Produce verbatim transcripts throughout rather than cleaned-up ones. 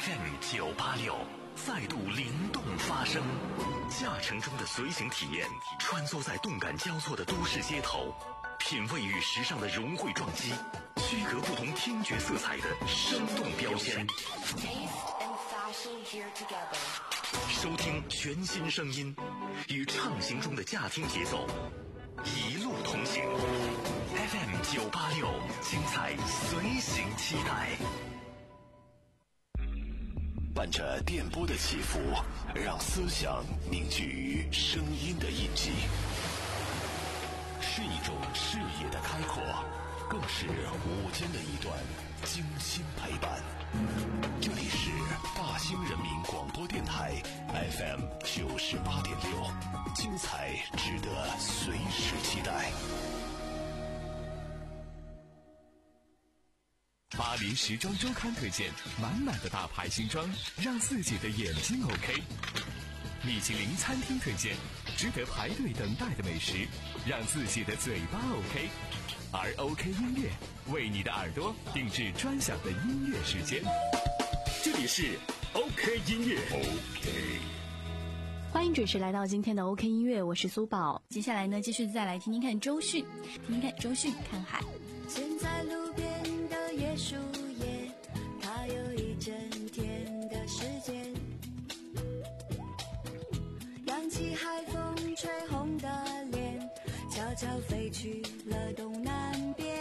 F M 九八六再度灵动发声，驾乘中的随行体验，穿梭在动感交错的都市街头，品味与时尚的融汇撞击，区隔不同听觉色彩的生动标签。收听全新声音，与畅行中的驾听节奏，一路同行。F M 九八六，精彩随行期待。伴着电波的起伏，让思想凝聚于声音的印记，是一种视野的开阔，更是午间的一段精心陪伴。这里是大兴人民广播电台 F M 九十八点六，精彩值得随时期待。 巴黎时装周刊推荐满满的大牌新装，让自己的眼睛 OK。 米其林餐厅推荐值得排队等待的美食，让自己的嘴巴 OK。 而 OK 音乐为你的耳朵定制专享的音乐时间，这里是 OK 音乐。 OK， 欢迎准时来到今天的 OK 音乐，我是苏宝。接下来呢，继续再来听听看周迅，听听看周迅看海。 现在路边的椰树叶，它有一整天的时间，扬起海风吹红的脸，悄悄飞去了东南边。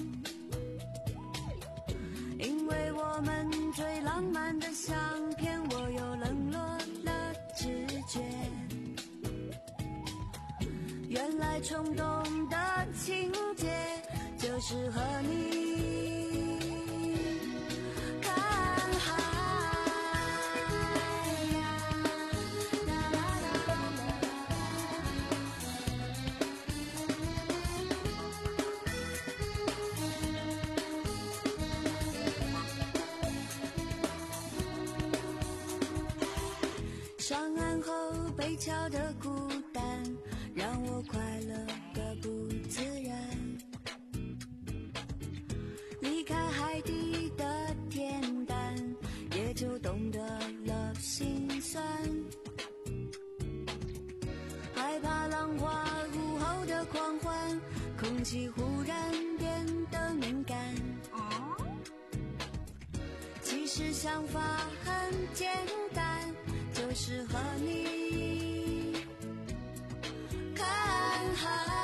因为我们最浪漫的相片，我又冷落了直觉，原来冲动的情节就是和你看海。上岸后北桥的孤单，让我快乐的不自然。离开海底的恬淡，也就懂得了心酸。害怕浪花午后的狂欢，空气忽然变得敏感。其实想法很简单，就是和你看海。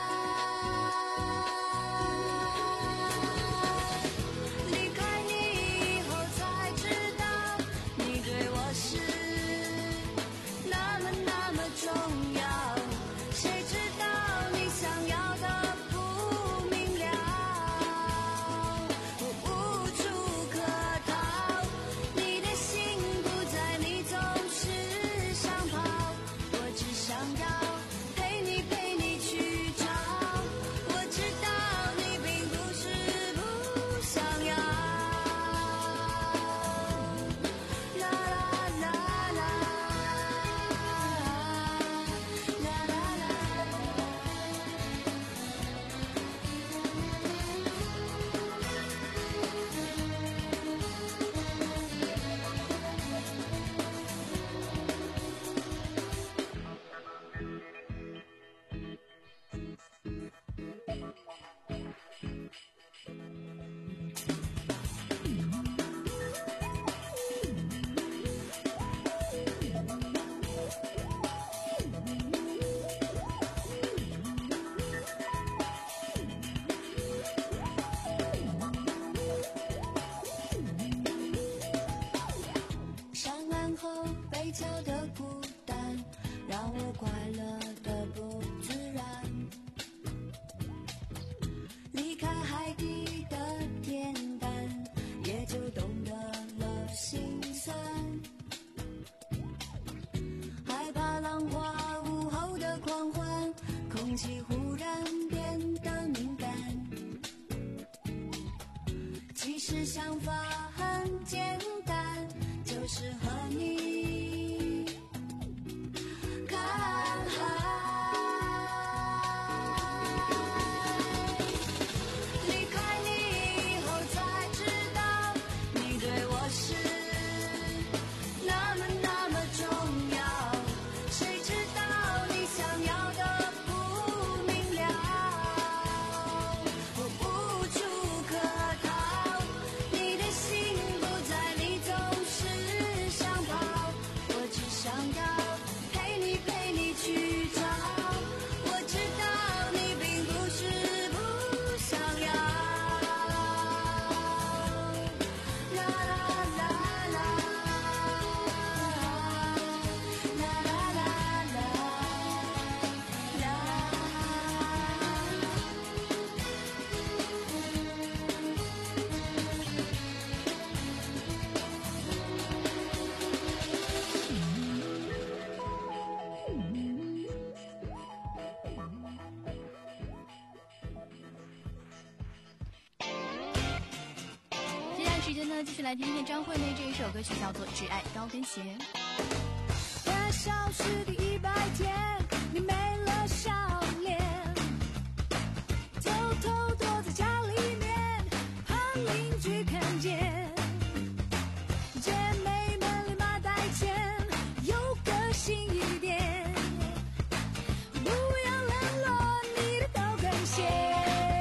时间呢，继续来听听张惠妹这一首歌曲，叫做《只爱高跟鞋》。 在消失第一百天，你没了笑脸，偷偷躲在家里面，怕邻居看见。姐妹们立马带钱，有个性一点，不要冷落你的高跟鞋。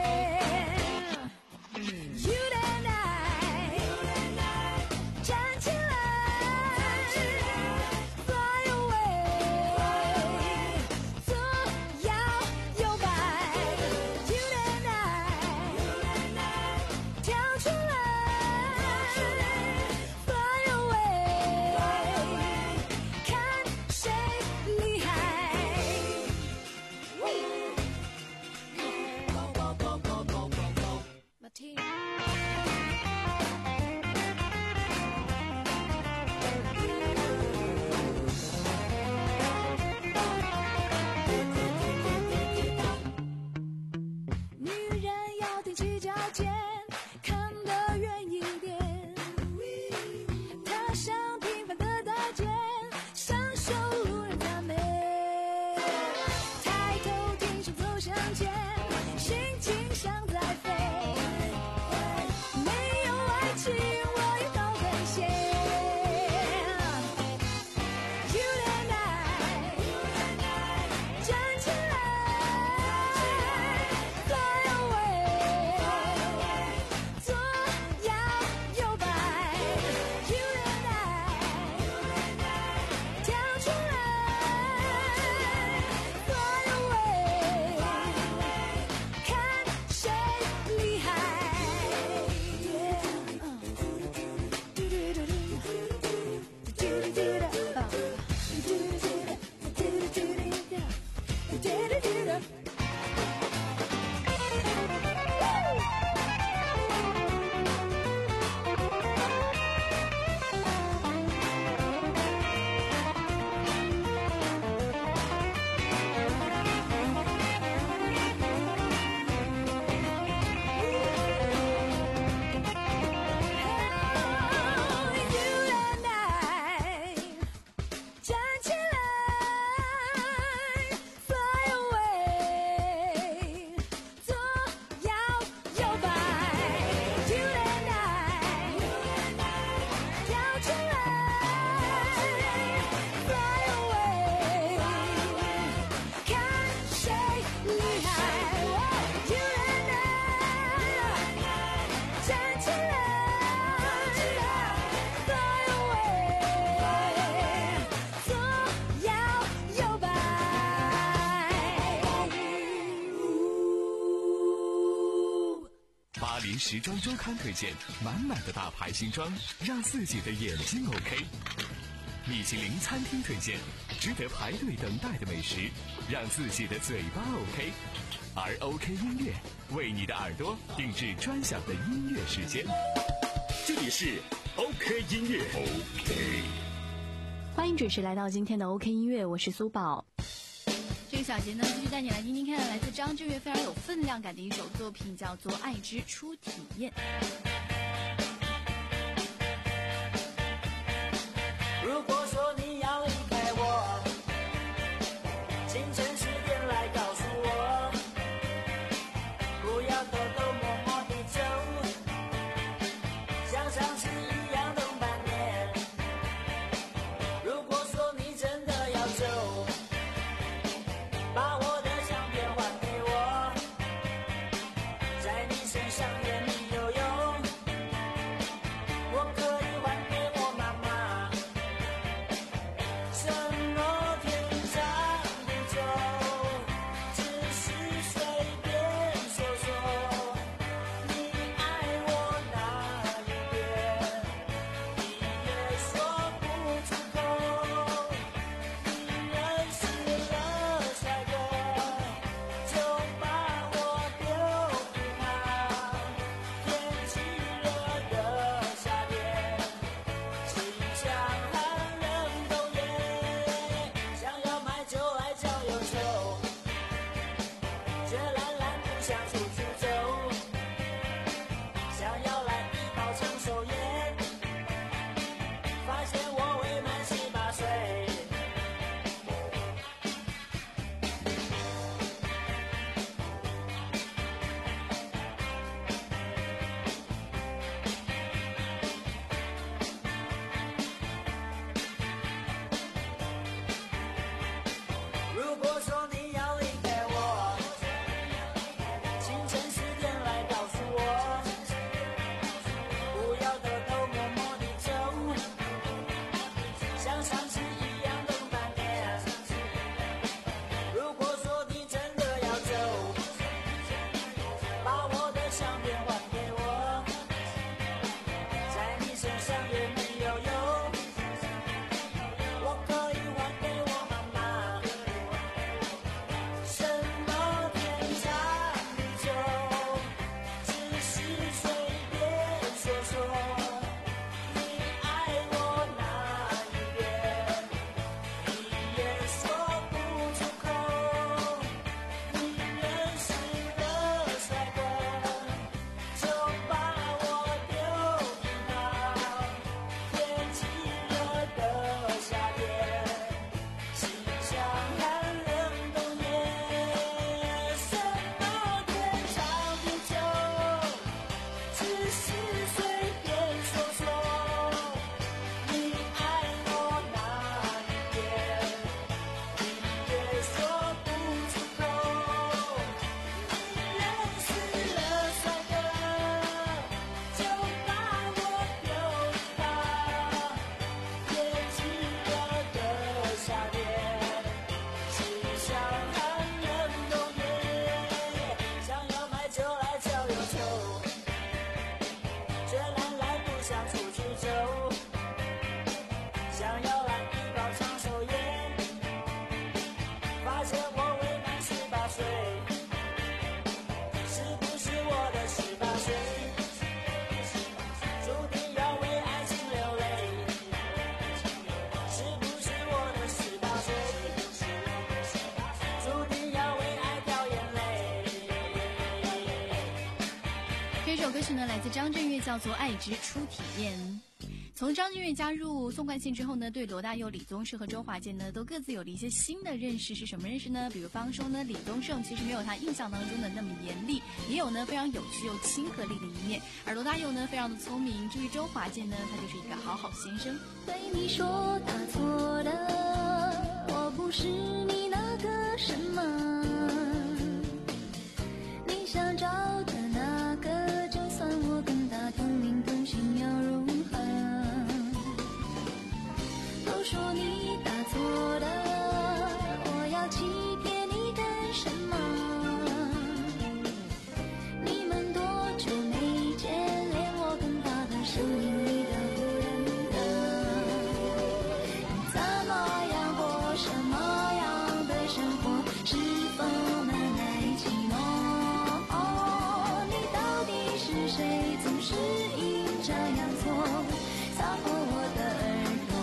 时装周刊推荐满满的大牌新装，让自己的眼睛 OK。米其林餐厅推荐值得排队等待的美食，让自己的嘴巴 OK。而 OK 音乐为你的耳朵定制专享的音乐时间。 这里是 OK 音乐 OK。 欢迎准时来到今天的 OK 音乐，我是苏宝。这个小节呢，继续带你来听听看，来自张震岳非常有分量感的一首作品，叫做《爱之初体验》。 如果说你要离开我，清晨十点来告诉我，不要偷偷摸摸地走，像上次一样等半年。如果说你真的要走，把我的相片还给我，在你身上也没有用。 这首歌曲呢来自张震岳，叫做《爱之初体验》。从张震岳加入纵贯线之后呢，对罗大佑、李宗盛和周华健呢都各自有了一些新的认识。是什么认识呢？比如方说呢，李宗盛其实没有他印象当中的那么严厉，也有呢非常有趣又亲和力的一面。而罗大佑呢非常的聪明，至于周华健呢，他就是一个好好先生。 对你说打错的，我不是你那个什么，你想找的那个，就算我跟他同名同姓要如何？都说你打错的，我要欺骗你干什么？你们多久没见，连我跟他的声音你都不认得。你怎么样过什么样的生活？是否难耐寂寞？你到底是谁？总是阴差阳错撒破我的耳朵。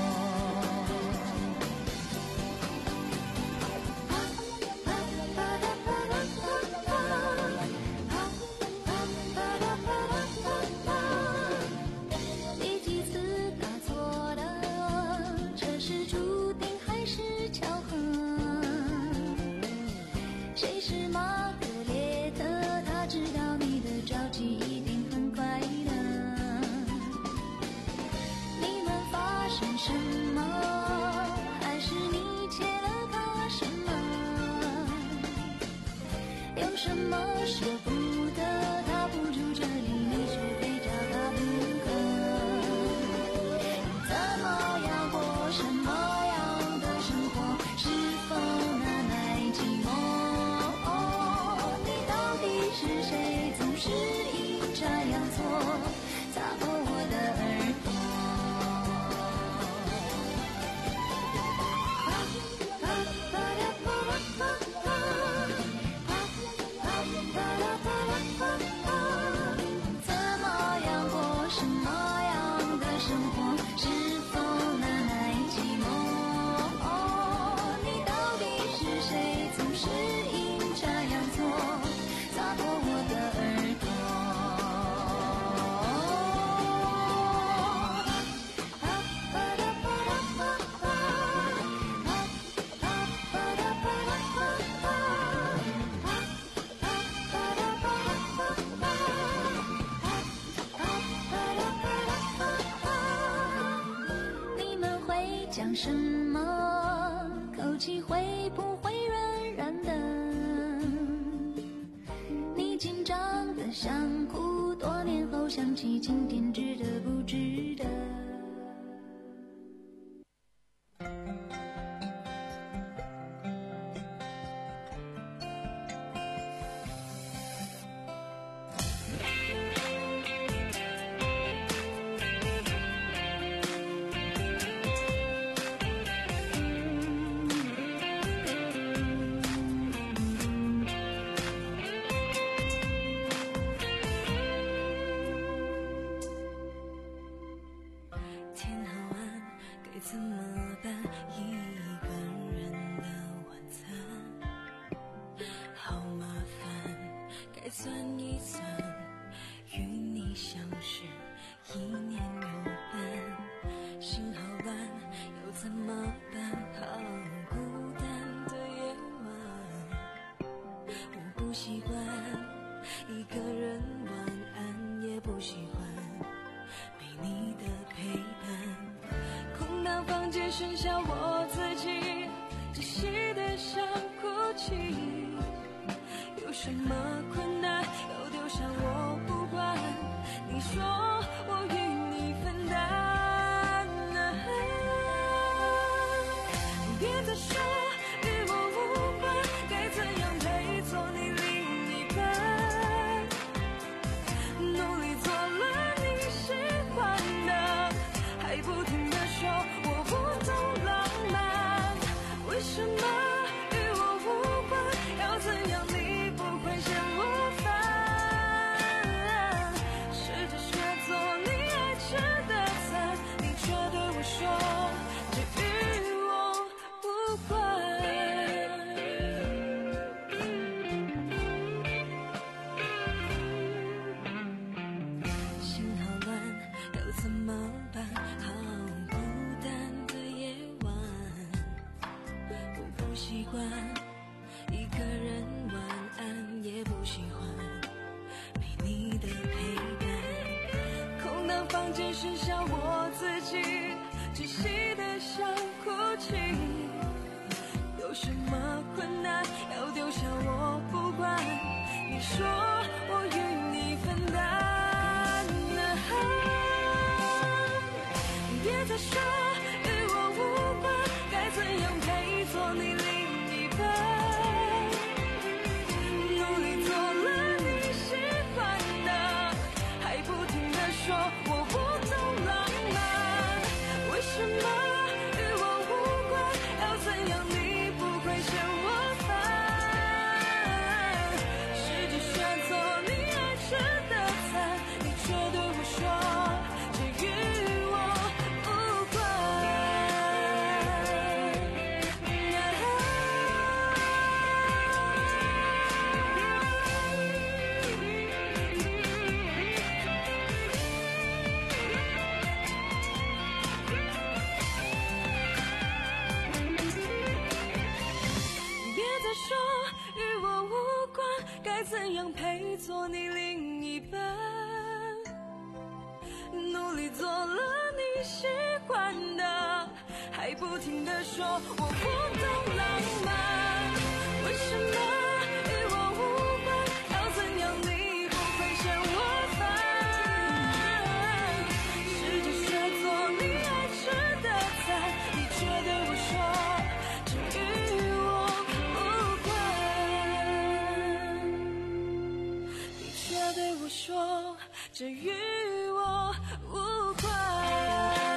第几次打错的？这是注定还是巧合？谁是玛格丽特？他知道你的着急一定很快乐。你们发生什么？还是你欠了他什么？有什么舍不得？他不住这里，你却非找他不可。你怎么样过什么样的生活？是否难耐寂寞？你到底是谁？总是阴差阳错撒破我的耳朵。怎么样过什么样的生活？是否难耐寂寞？你到底是谁？总是阴差阳错撒破我的耳朵。你们会讲什么？口气会不会软软的？你紧张的想哭，多年后想起今天值得不值得？天好暗，该怎么办？一个人的晚餐，好麻烦，该算一算，与你相识一年有半，心好乱，又怎么办？好孤单的夜晚，我不习惯一个人晚安，也不喜欢没你的陪伴，空荡房间剩下我自己，窒息的想哭泣。有什么困难要丢下我不管，你说我与你分担，别再说与我无关，该怎样配做你另一半？努力做了你喜欢的，还不停地说我不懂浪漫，为什么与我无关？要怎样你不会嫌我烦？试着说怎么办？好孤单的夜晚，我不习惯一个人晚安，也不喜欢没你的陪伴。空荡房间剩下我自己，窒息的想哭泣。有什么困难要丢下我不管，你说我与你分担。别再说与我无关，该怎样陪做你另一半？努力做了你喜欢的，还不停地说我不懂浪漫。为什么与我无关？要怎样你不会嫌我烦？试着选择你爱吃的菜，你却对我说这与我怎样陪做你另一半？努力做了你喜欢的，还不停地说我不懂浪漫。为什么与我无关？要怎样你不会嫌我烦？试着学做你爱吃的菜，你却对我说这与我无关。对我说这与我无关。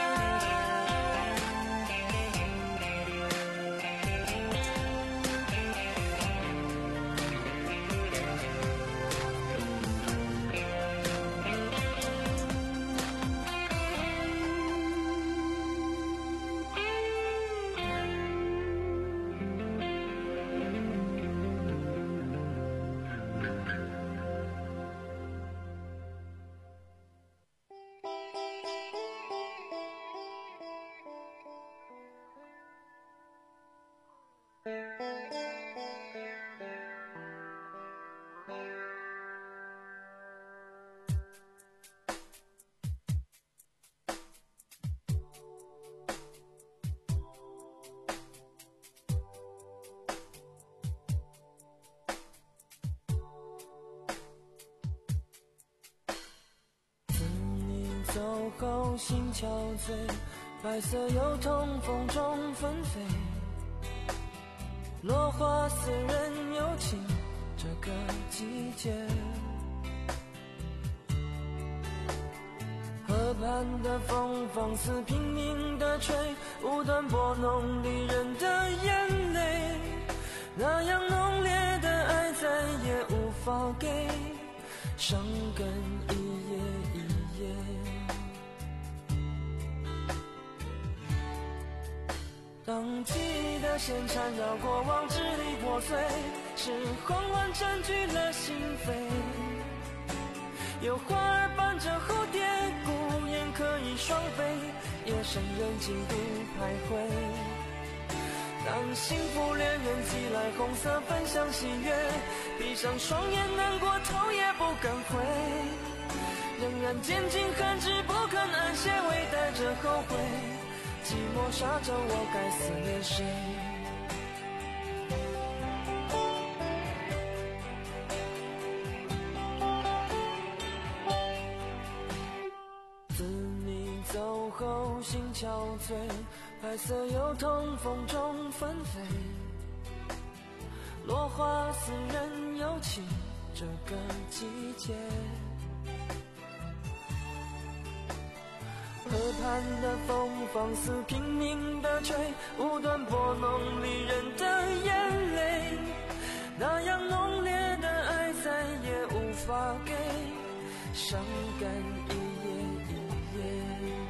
走后心憔悴，白色油桐风中纷飞，落花似人有情，这个季节。河畔的风放肆拼命地吹，无端拨弄离人的眼泪，那样浓烈的爱再也无法给，伤根一夜一夜。当记忆的线缠绕过往，支离破碎，是慌乱占据了心扉。有花儿伴着蝴蝶，孤雁可以双飞，夜深人静独徘徊。当幸福恋人寄来红色分享喜悦，闭上双眼难过头也不敢回，仍然坚尽寒枝不肯安歇，微带着后悔，寂寞沙洲我该思念谁？自你走后心憔悴，白色油桐风中纷飞，落花似人有情，这个季节。河畔的风放肆拼命地吹，无端拨弄离人的眼泪，那样浓烈的爱再也无法给，伤感一夜一夜。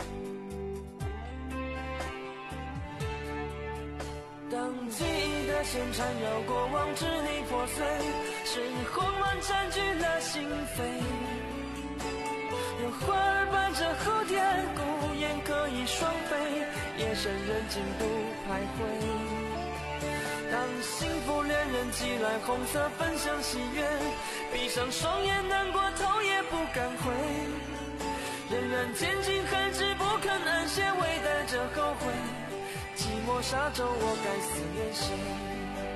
当记忆的线缠绕过往，支离破碎，是慌乱占据了心扉。有花儿伴着蝴蝶，孤雁可以双飞，夜深人静不徘徊。当幸福恋人寄来红色分享喜悦，闭上双眼难过头也不敢回，仍然坚尽寒枝不肯安歇，微带着后悔，寂寞沙洲我该思念谁？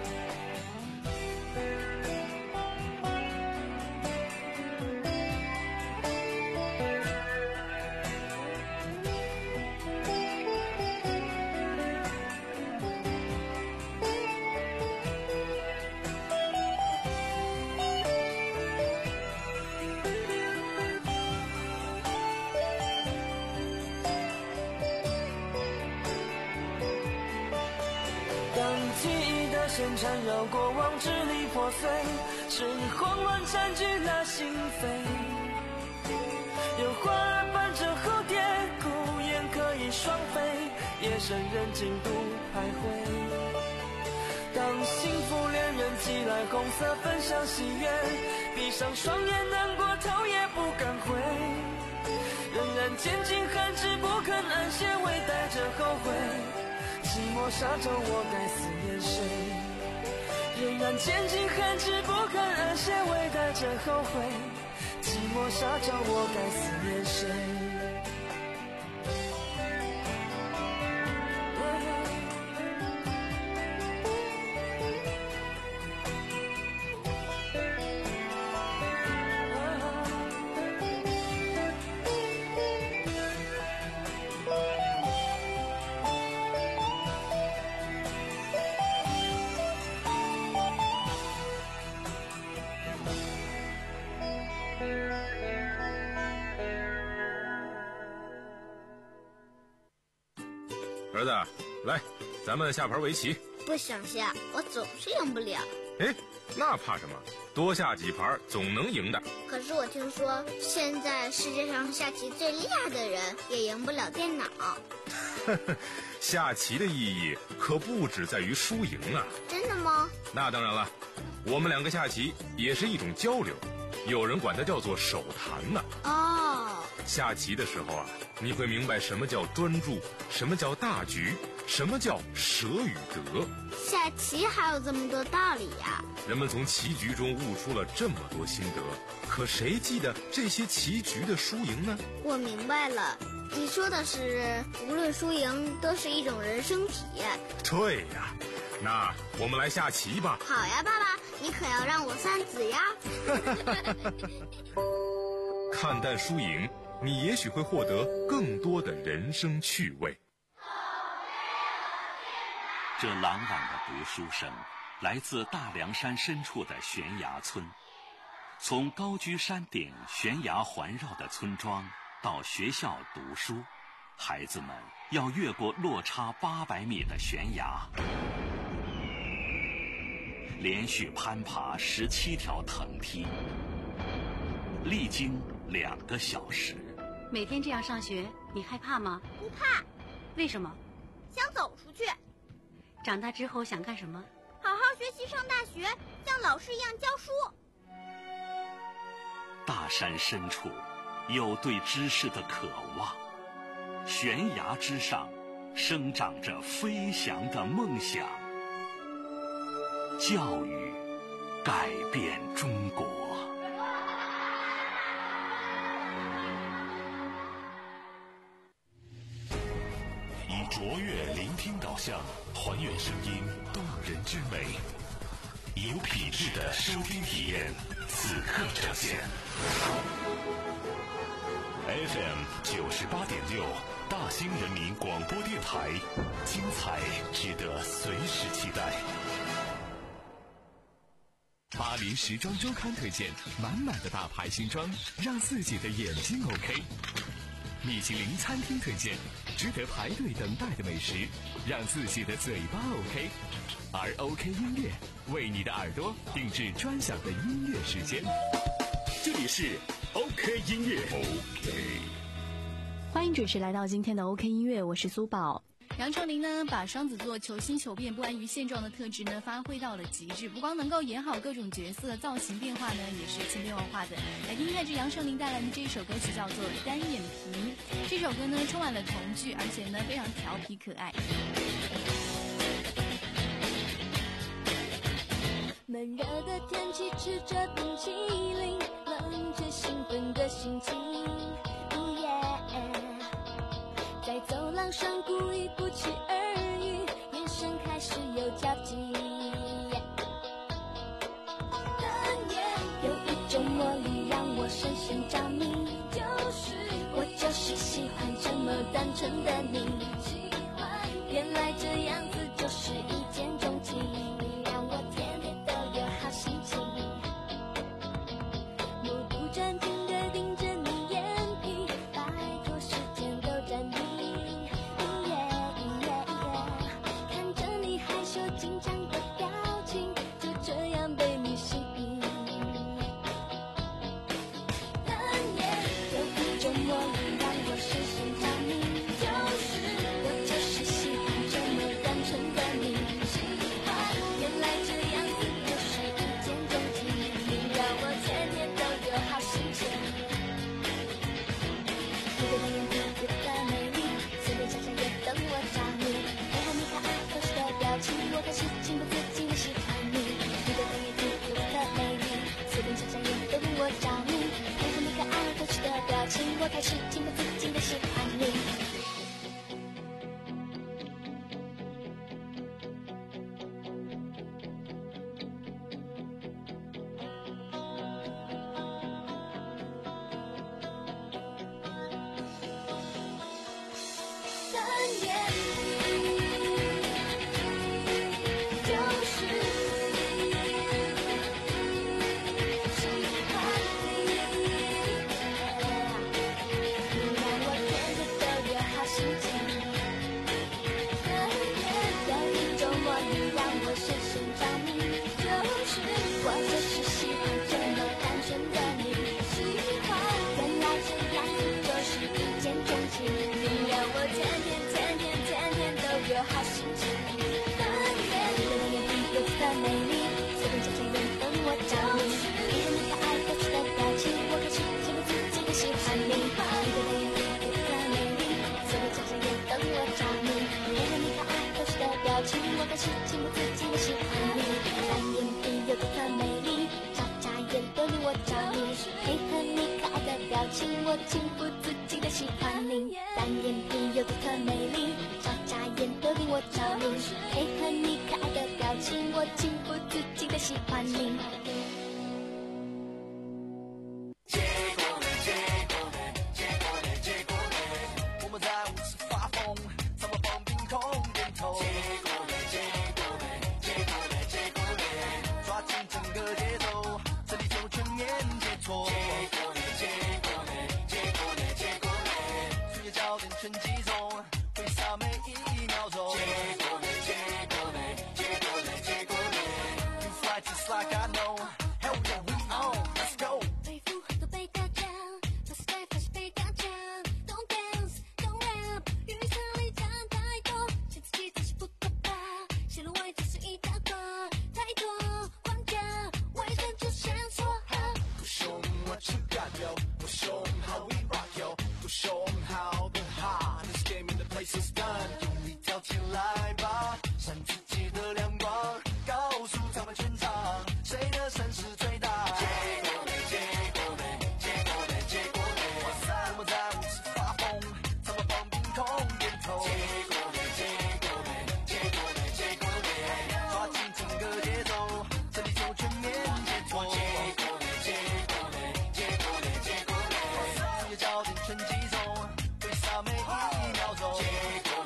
线缠绕过往，支离破碎，是慌乱占据了心扉。有花儿伴着蝴蝶，孤雁可以双飞，夜深人静独徘徊。当幸福恋人寄来红色分享喜悦，闭上双眼难过头也不敢回，仍然坚尽寒枝不肯安歇，微带着后悔，寂寞沙洲我该思念谁？仍然坚尽寒枝不肯安歇，微带着后悔，寂寞沙洲我该思念谁？ 儿子，来，咱们下盘围棋。 不想下，我总是赢不了。 哎，那怕什么？多下几盘总能赢的。 可是我听说，现在世界上下棋最厉害的人也赢不了电脑。 下棋的意义可不只在于输赢啊。 真的吗？ 那当然了，我们两个下棋也是一种交流，有人管它叫做手谈呢。 哦， 下棋的时候啊，你会明白什么叫专注，什么叫大局，什么叫舍与得。 下棋还有这么多道理呀！ 人们从棋局中悟出了这么多心得，可谁记得这些棋局的输赢呢？ 我明白了，你说的是无论输赢都是一种人生体验。 对呀，那我们来下棋吧。 好呀，爸爸，你可要让我三子呀。 看淡输赢，你也许会获得更多的人生趣味。 这朗朗的读书声来自大凉山深处的悬崖村。从高居山顶悬崖环绕的村庄到学校读书，孩子们要越过落差八百米的悬崖，连续攀爬十七条藤梯，历经两个小时。 每天这样上学，你害怕吗？ 不怕。 为什么？ 想走出去。 长大之后想干什么？ 好好学习，上大学，像老师一样教书。 大山深处有对知识的渴望，悬崖之上生长着飞翔的梦想。教育改变中国。以卓越聆听导向，还原声音动人之美，有品质的收听体验，此刻呈现。F M 九十八点六，大兴人民广播电台，精彩值得随时期待。 巴黎时装周刊推荐满满的大牌新装，让自己的眼睛 OK。米其林餐厅推荐值得排队等待的美食，让自己的嘴巴 OK。而 OK 音乐为你的耳朵定制专享的音乐时间。这里是 OK 音乐 OK。 欢迎准时来到今天的 OK 音乐，我是苏宝。 杨丞琳呢，把双子座求新求变、不安于现状的特质呢，发挥到了极致。不光能够演好各种角色，造型变化呢，也是千变万化的。来听看这杨丞琳带来的这一首歌曲，叫做《单眼皮》。这首歌呢，充满了童趣，而且呢，非常调皮可爱。 闷热的天气，吃着冰淇淋，冷却兴奋的心情。哦耶！在走廊上故意不期而遇，眼神开始有交集。单眼有一种魔力让我深深着迷，就是我就是喜欢这么单纯的你。喜欢原来这样子就是一见钟情，你让我天天都有好心情。目不转睛地盯着你眼皮，拜托时间都暂停。看着你害羞紧张的表情，就这样被你吸引。单眼有一种魔力让我深深着迷，就是我就是喜欢这么单纯的你。喜欢原来这样子就是一见钟情，你让我天天都有好心情。你的单眼皮有的美丽，随便想想也等我着迷。配合你可爱可视的表情，我开始情不自禁的喜欢你。你的单眼皮有的美丽，随便想想也等我着迷。配合你可爱可视的表情，我开始情不自禁的喜欢你。单眼就是喜欢你，你让我天天都有好心情。单眼有一种魔力让我深深着迷，就是我就是喜欢这么单纯的你。喜欢原来这样子就是一见钟情，你让我天天天天天天都有好心情。单眼你的单眼皮有的美丽，随便想想也等我着迷。配合你可爱可视的表情，我开始情不自禁的喜欢你。你的单眼皮有的美丽，随便想想也等我着迷。配合你可爱可视的表情，我开始情不自禁的喜欢你。单眼皮有的美丽，眨眨眼都令我着迷。配合你可爱的表情，我情不自禁的喜欢你。单眼皮有的美丽，眨眨眼都令我着迷。配合你可爱的表情，我情不自禁的喜欢你。 结果呢？结果呢？结果呢？结果呢？我们在舞池发疯，怎么放冰空点头？结果呢？结果呢？结果呢？结果呢？抓紧整个节奏，这里就全面解脱。结果呢？结果呢？结果呢？结果呢？注意焦点全集中，挥洒每一秒钟。结果呢？结果呢？结果呢？结果呢 ？You fly just like I know. Hell yeah, we on. Let's go. 背负很多被打枪，把 style 发现被打枪。Don't dance, don't rap， 语层里讲太多，写自己自己不可怕，写了外就是一大个，太多框架，外层就线索。 Go show me what you got, yo. Go show me how we rock, yo. Go show me how the hardest game in the place is done. 用力跳起来吧，闪自己的亮光，告诉他们全场，谁的声势最大。结果呢？结果呢？结果呢？结果呢？我们在舞池发疯，怎么放冰空点头？结果呢？结果呢？结果呢？结果呢？抓紧整个节奏，这里就全面解脱。结果呢？结果呢？结果呢？结果呢？注意焦点全集中，挥洒每一秒钟。结果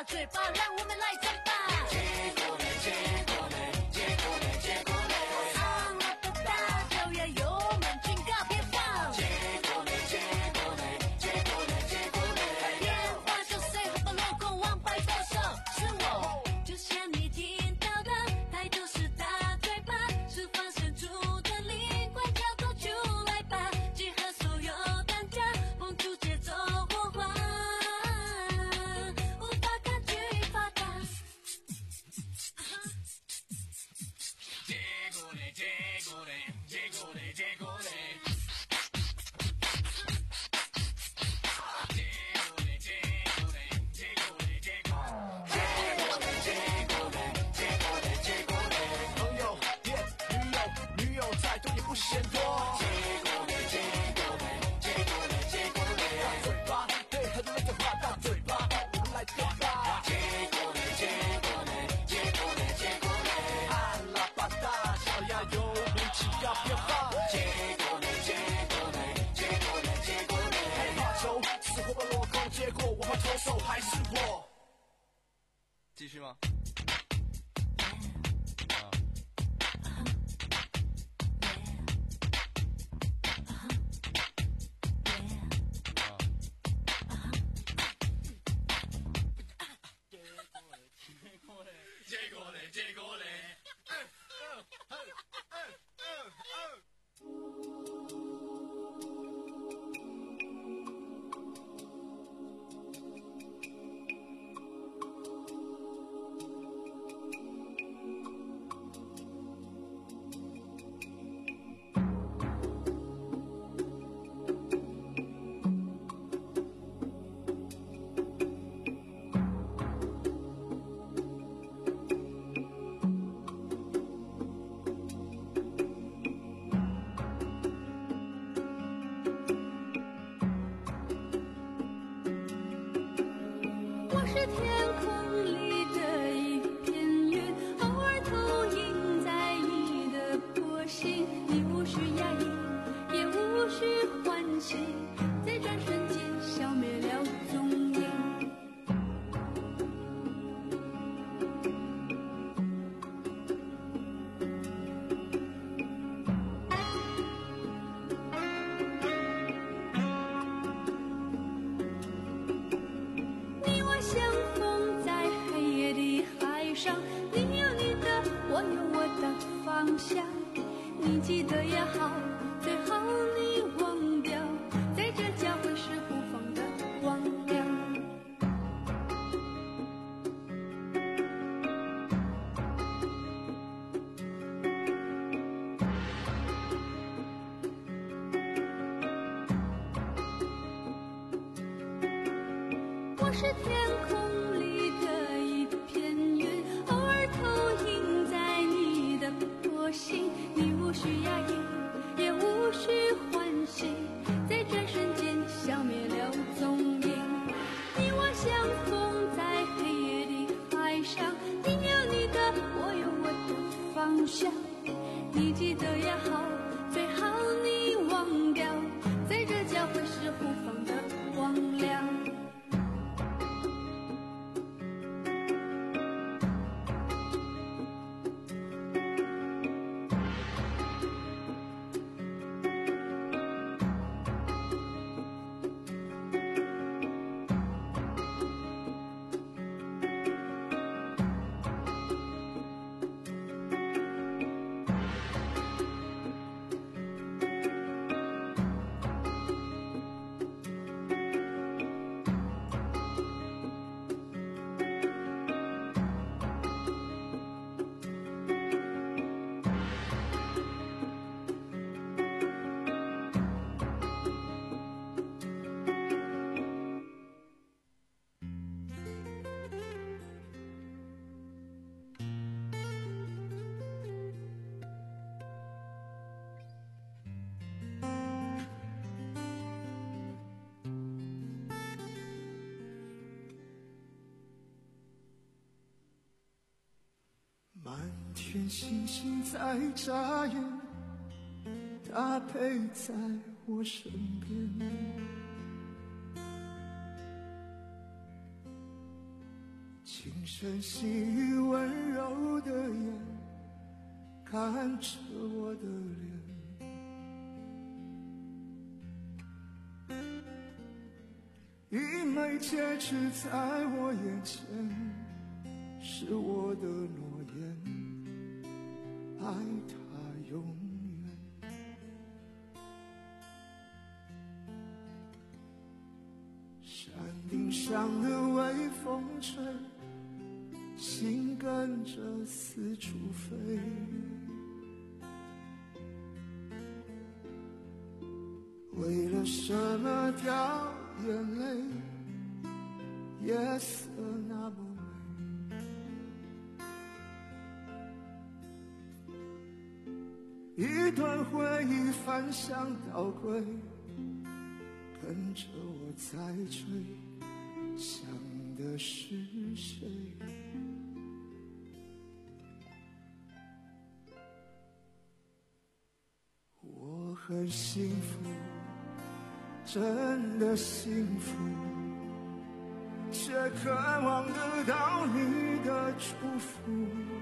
嘴巴，让我们来唱吧。结果嘞，结果嘞，结果嘞，结果嘞，昂了不大，脚丫油门，警告别放。结果嘞，结果嘞，结果嘞，结果嘞，电话就谁和把 logo 往白左手，是我，就像你听到的，态度是大嘴巴，释放深处的灵魂，跳脱出来吧，集合所有单家，碰出节奏火花，无法抗拒发达。结果嘞，结果嘞，结果嘞，结果嘞。不嫌多，结果嘞，结果嘞，结果嘞，结果嘞，大嘴巴，对很多人讲话大嘴巴，我们来对吧。结果嘞，结果嘞，结果嘞，结果嘞，按喇叭大，脚丫油门，只要别放。结果嘞，结果嘞，结果嘞，结果嘞，害怕球，死活把落空，结果我怕投手还是我。继续吗？我是天空里的一片云，偶尔投影在你的波心，你无需压抑，也无需欢喜，在转瞬间消灭了踪影。相逢在黑夜的海上，你有你的，我有我的方向。你记得也好，最好你忘掉，在这交汇时互放的光亮。我是天空里的一片云，偶尔投影在你的波心，你无需压抑，也无需欢喜，在转瞬间消灭了踪影。你我相逢在黑夜的海上，你有你的，我有我的方向。你记得也好，最好你忘掉，在这交汇时互放的光亮。 天星星在眨眼，它陪在我身边。 轻声细语温柔的眼看着我的脸，一枚戒指在我眼前，是我的诺言，爱他永远。山顶上的微风吹，心跟着四处飞。为了什么掉眼泪？夜色那么美，一段回忆翻箱倒柜，跟着我在追，想的是谁？我很幸福，真的幸福，却渴望得到你的祝福。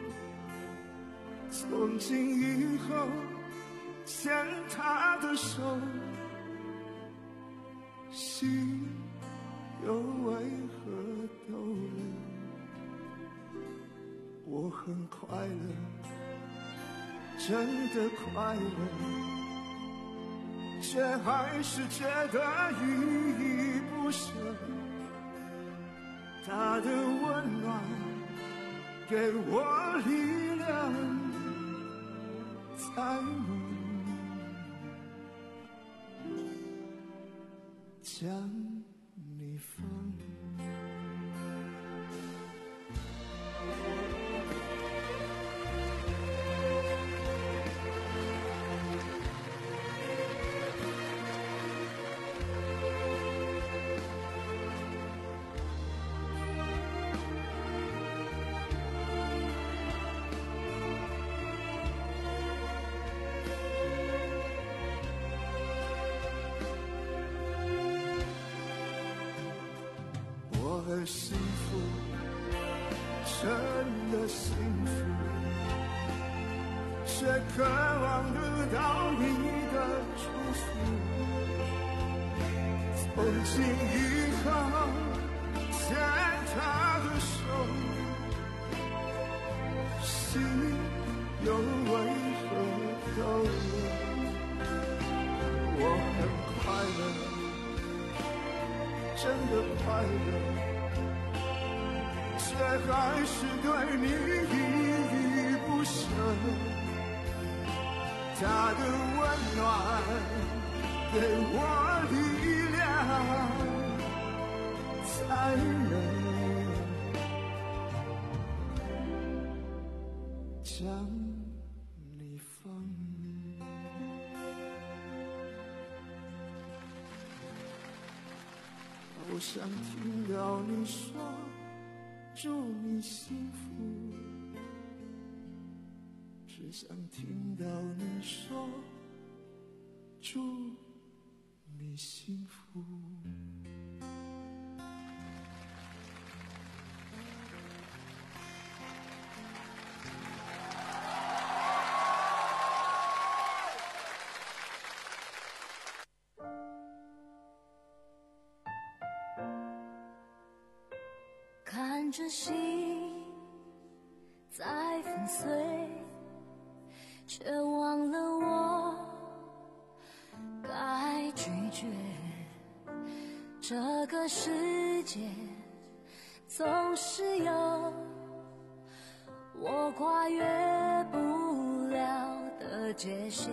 从今以后牵他的手，心又为何抖了？我很快乐，真的快乐，却还是觉得依依不舍。他的温暖给我力量，才能将你放。我很幸福，真的幸福，却渴望得到你的祝福。从今以后牵他的手，心又为何抖了？我很快乐，真的快乐，却还是对你依依不舍。他的温暖给我力量，才能将你放。好想听到你说祝你幸福，只想听到你说祝你幸福。 看着心在粉碎，却忘了我该拒绝。这个世界总是有我跨越不了的界限，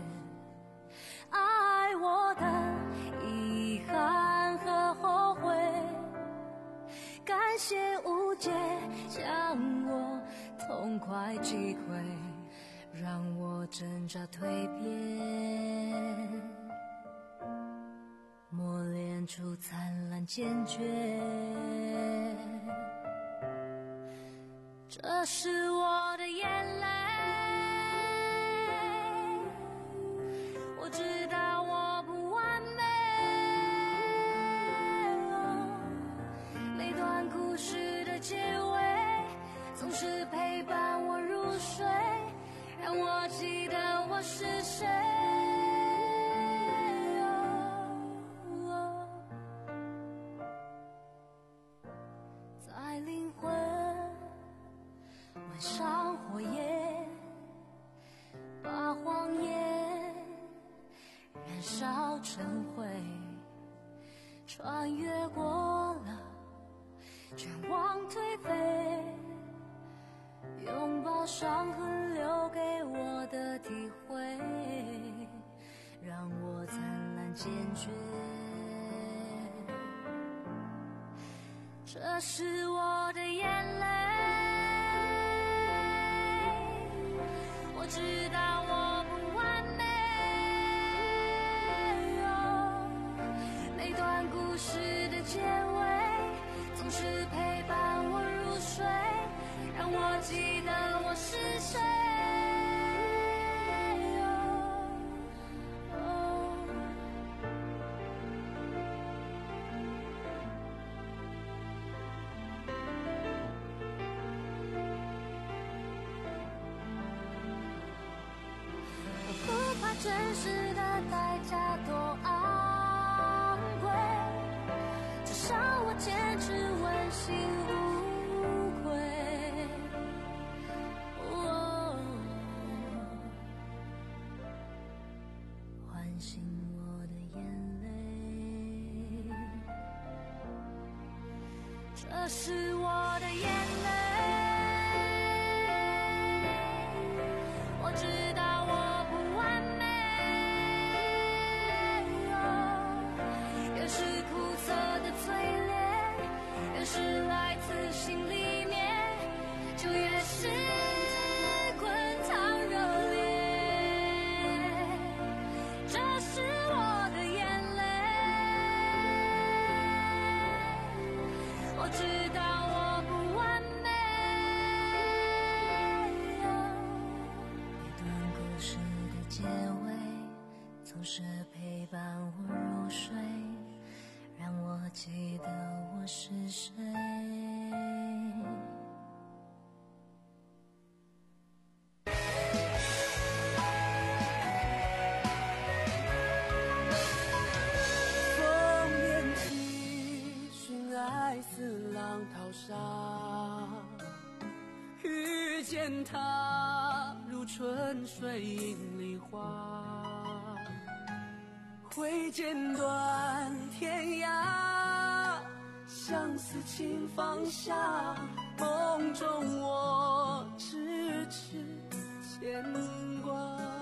爱我的遗憾和后悔，感谢无解将我痛快击溃，让我挣扎蜕变，磨练出灿烂坚决。这是我的眼泪，我知道我不完美，每段故事的结尾穿越过了绝望颓废，拥抱伤痕留给我的体会，让我灿烂坚决。这是我的眼泪，我知道我不完美，哦，每段故事的结尾总是陪伴我入睡，让我记得我是谁。真实的代价多昂贵，至少我坚持问心无愧。哦，唤醒我的眼泪，这是我的眼泪，我知道我不完美，是苦涩的淬炼，越是来自心里面，就越是滚烫热烈。这是我的眼泪，我知道我不完美，每段故事的结尾总是陪伴我入睡，让我记得我是谁。 烽烟起，寻爱似浪淘沙，遇见他如春水映梨花，挥剑断天涯，相思情放下，梦中我痴痴牵挂。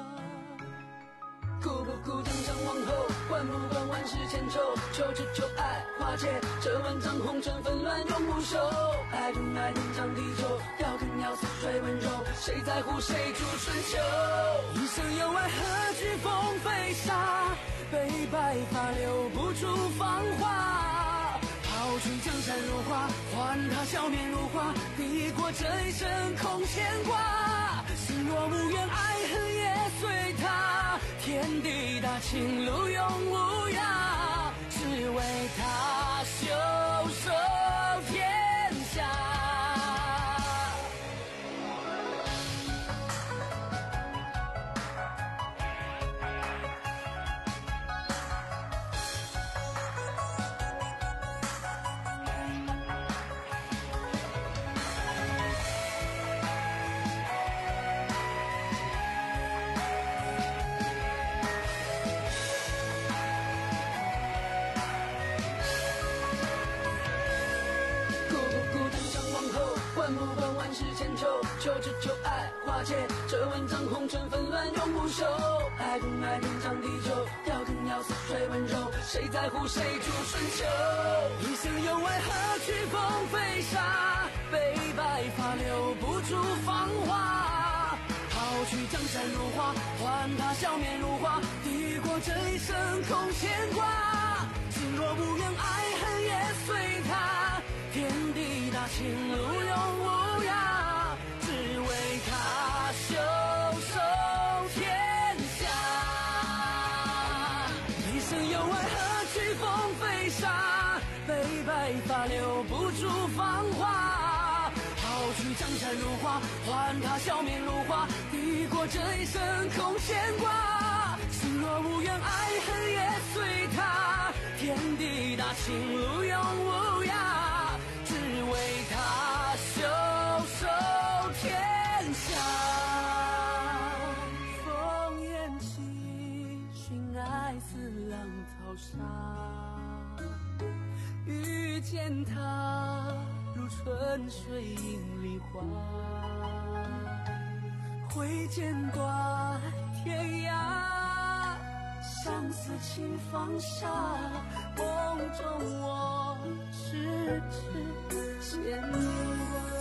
哭不哭，江山往后，管不管万世千愁，求只求爱化解这万丈红尘纷乱永不休。爱跟爱天长地久，要跟要似水温柔，谁在乎谁主春秋？一生有爱何惧风飞沙，悲白发留不住芳华，抛去江山如画，还他笑面如花，抵过这一生空牵挂。心若无缘，爱恨也随他，天地大，情路永无涯，只为他袖手天下。求只求爱化解这万丈红尘纷乱永不休。爱跟爱天长地久，要跟要似水温柔，谁在乎谁主春秋？一生有爱何惧风飞沙，悲白发留不住芳华，抛去江山如画，还他笑面如花，抵过这一生空牵挂。心若无缘，爱恨也随他，天地大，情路永无涯，只为他袖手天下。一生有爱何惧风飞沙，悲白发留不住芳华，抛去江山如画，还他笑面如花，抵过这一生空牵挂。心若无缘，爱恨也随他，天地大，情路永无涯，只为他袖手天下。烽烟起，寻爱似浪淘沙， 见它如春水映梨花，挥剑断天涯，相思情放下，梦中我痴痴牵挂。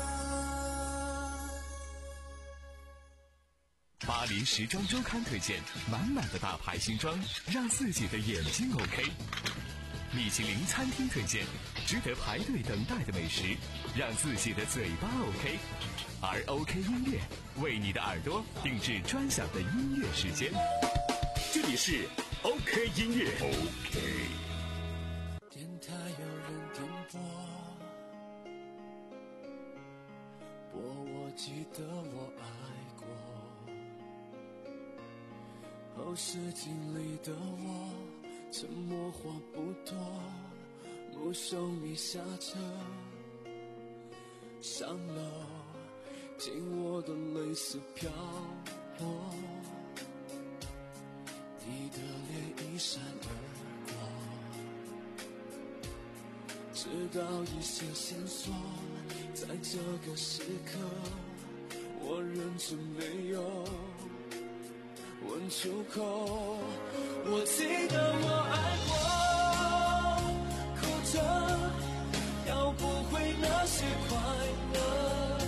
巴黎时装周刊推荐满满的大牌新装，让自己的眼睛 OK。米其林餐厅推荐值得排队等待的美食，让自己的嘴巴 OK。而 OK 音乐为你的耳朵定制专享的音乐时间。这里是 OK 音乐 OK。 电台有人点播，播我记得我爱过。后视镜里的我，沉默话不多，目送你下车上楼，紧握的泪丝飘落，你的脸一闪而过，直到一些线索，在这个时刻，我忍着没有问出口。我记得我爱过，哭着要不回那些快乐，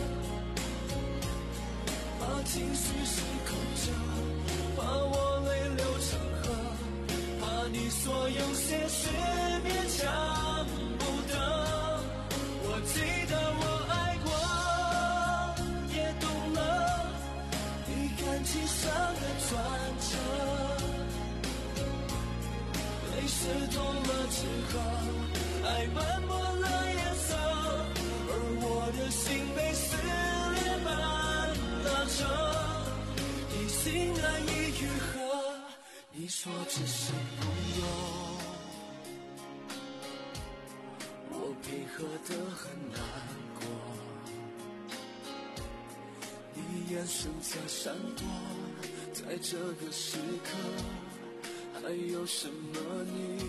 怕情绪失控着，怕我泪流成河，怕你所有些事勉强不得。我记得我爱过，也懂了你感情上的转折，泪湿透了之后，爱斑驳了颜色，而我的心被撕裂般拉扯，一心难以愈合。你说只是朋友，我配合得很难过，你眼神在闪躲，在这个时刻还有什么你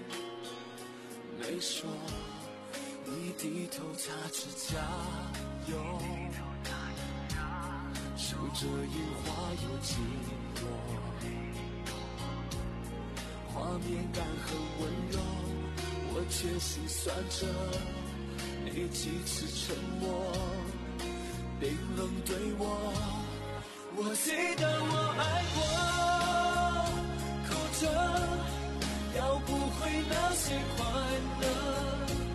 没说？你低头擦指甲油，数着樱花有几朵，画面感很温柔，我却心酸着你几次沉默，冰冷对我。我记得我爱过，哭着要不回那些快乐，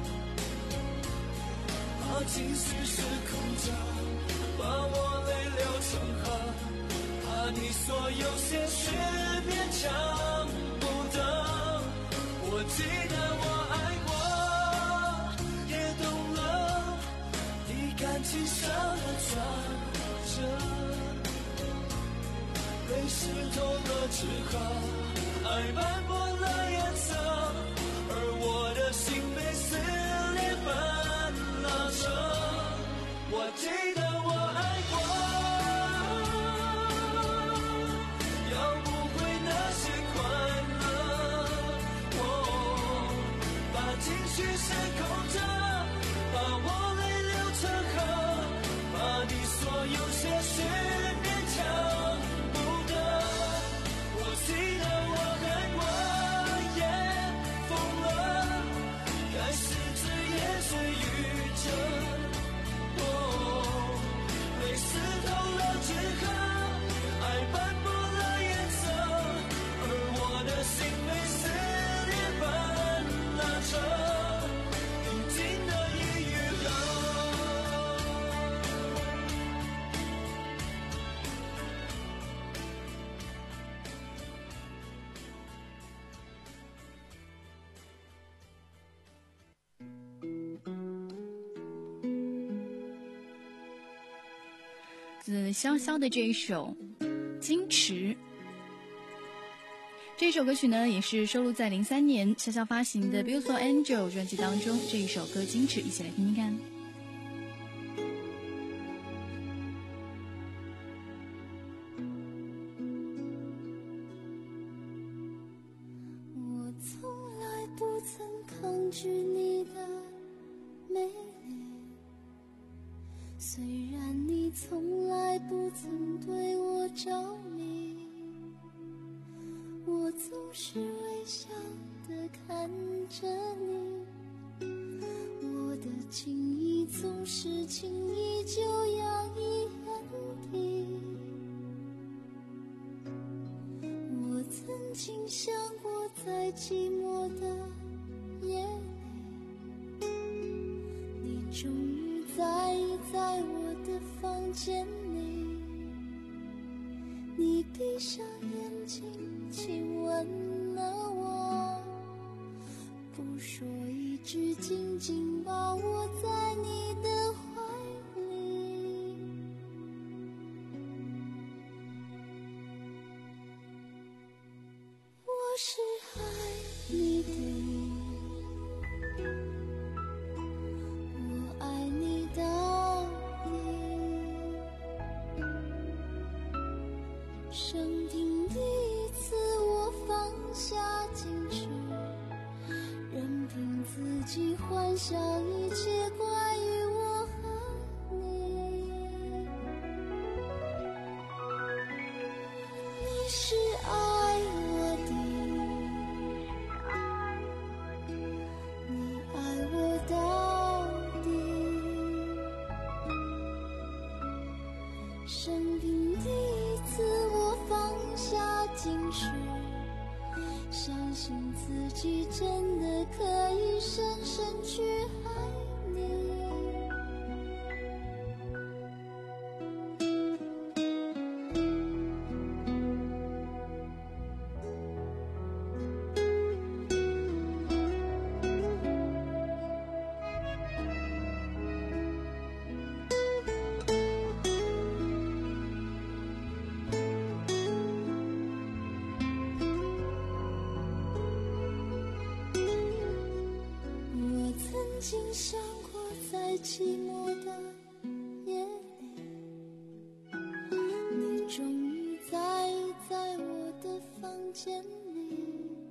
怕情绪失控着，把我泪流成河，怕你所有些事勉强不得。我记得我爱过，也懂了你感情上的转折，泪湿透了之后，爱斑驳了颜色，而我的心被撕裂般拉扯。我记得我爱过，要不回那些快乐，哦，把情绪失控着，把我泪流成河，把你所有些事勉强不得。我记得我爱过，也疯了，该是只眼水雨着，泪湿透了之后，爱斑驳了颜色，而我的心被撕裂般拉扯，不经的已愈合。 紫潇潇的这一首《矜持》，这首歌曲呢也是收录在零三年潇潇发行的《Beautiful Angel》专辑当中。这一首歌《矜持》，一起来听听看。 我从来不曾抗拒你的美丽。虽然你从来不曾对我着迷，我总是微笑地看着你，我的情意总是轻易就洋溢眼底。我曾经想过，在寂寞的夜里，你终于在意在我的房间里，你闭上眼睛亲吻了我，不说一句，紧紧抱我在你的怀里。我是爱你的，我爱你到底。生平第一次我放下矜持，任凭自己幻想一切关于我和你。你是爱我的，你爱我到底。生平第一次我放下矜持，相信自己真的可以深深去爱你。我曾经想过，在寂寞的夜里，你终于在意在我的房间里，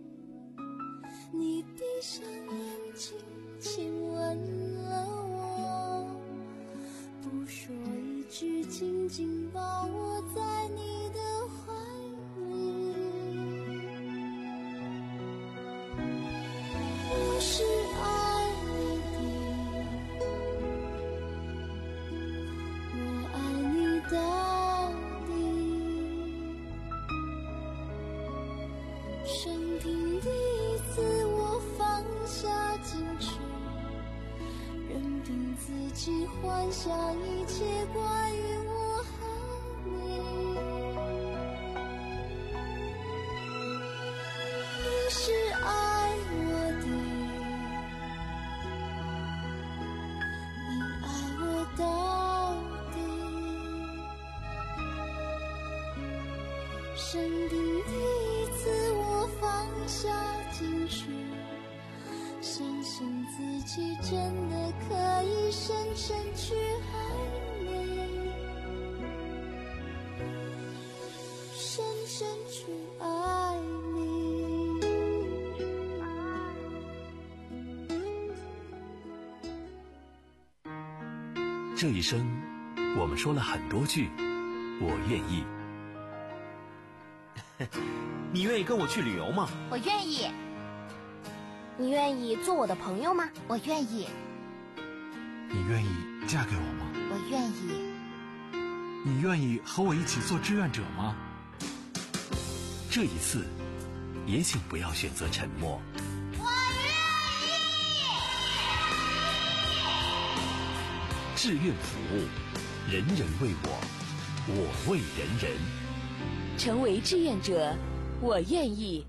你闭上眼睛亲吻了我，不说一句，紧紧抱我在你的怀里。我是爱你的，我爱你到底。生平第一次我放下矜持，任凭自己幻想一切关于我和你。你是爱我的，你爱我到底。生平第一次我放下矜持，相信自己真的可以深深去爱你，深深去爱你。 这一生，我们说了很多句“我愿意”。 你愿意跟我去旅游吗？ 我愿意。你愿意做我的朋友吗？我愿意。 你愿意嫁给我吗？ 我愿意。 你愿意和我一起做志愿者吗？ 这一次，也请不要选择沉默。 我愿意。志愿服务，人人为我，我为人人。 成为志愿者，我愿意。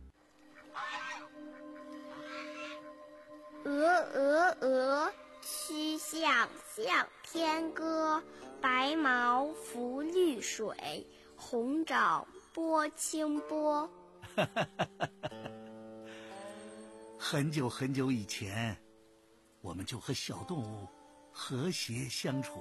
鹅鹅鹅，曲项向天歌。白毛浮绿水，红掌拨清波。 很久很久以前，我们就和小动物和谐相处。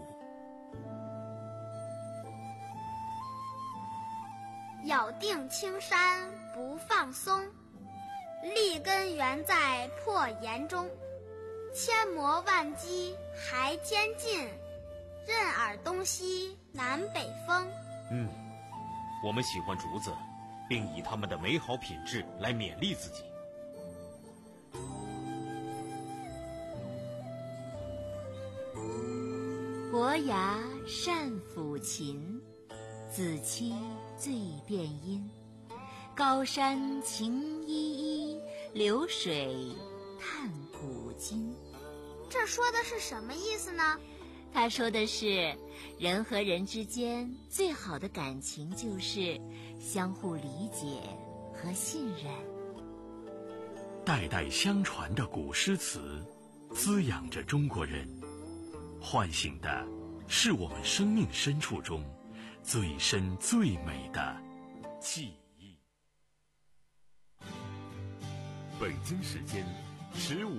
咬定青山不放松，立根原在破岩中。 千磨万击还坚劲，任尔东西南北风。 嗯，我们喜欢竹子，并以它们的美好品质来勉励自己。 伯牙善抚琴，子期最辨音。高山晴依依，流水叹古今。 这说的是什么意思呢？ 他说的是，人和人之间最好的感情就是相互理解和信任。 代代相传的古诗词，滋养着中国人，唤醒的是我们生命深处中最深最美的记忆。 北京时间十五。